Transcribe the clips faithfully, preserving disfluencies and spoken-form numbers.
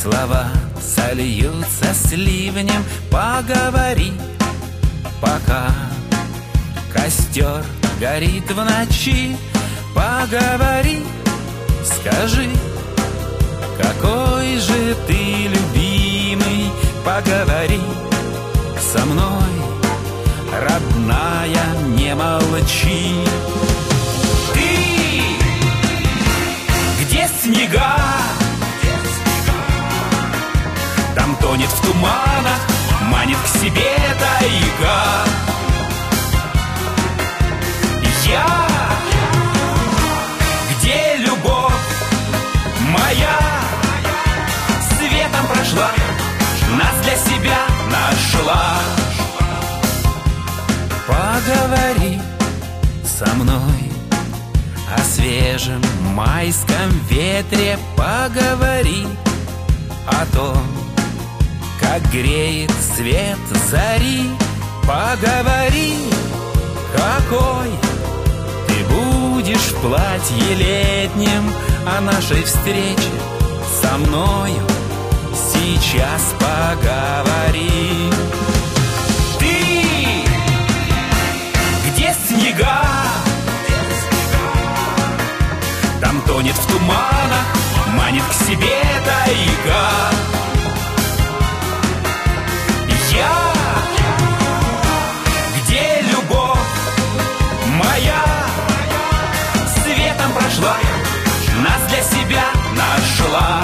Слова сольются с ливнем. Поговори, пока костер горит в ночи. Поговори, скажи, какой же ты любимый. Поговори со мной, родная, не молчи. Ты, где снега? Там тонет в туманах, манит к себе тайга. Я, где любовь моя, светом прошла, нас для себя нашла. Поговори со мной о свежем майском ветре. Поговори о том, как греет свет зари. Поговори, какой ты будешь в платье летнем. О нашей встрече со мною сейчас поговори. Ты, где снега? Там тонет в туманах, манит к себе тайга. Я, где любовь моя, светом прошла, нас для себя нашла.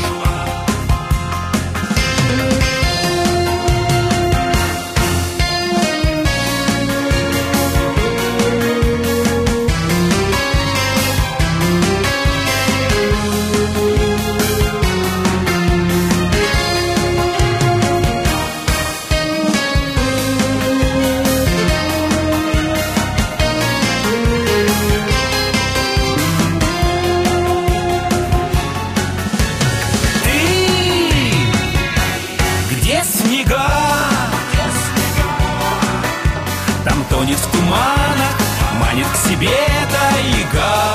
Там тонет в туманах, манит к себе тайга.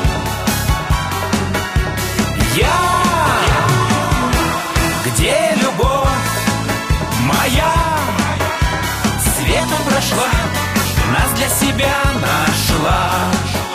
Я, где любовь моя, светом прошла, нас для себя нашла.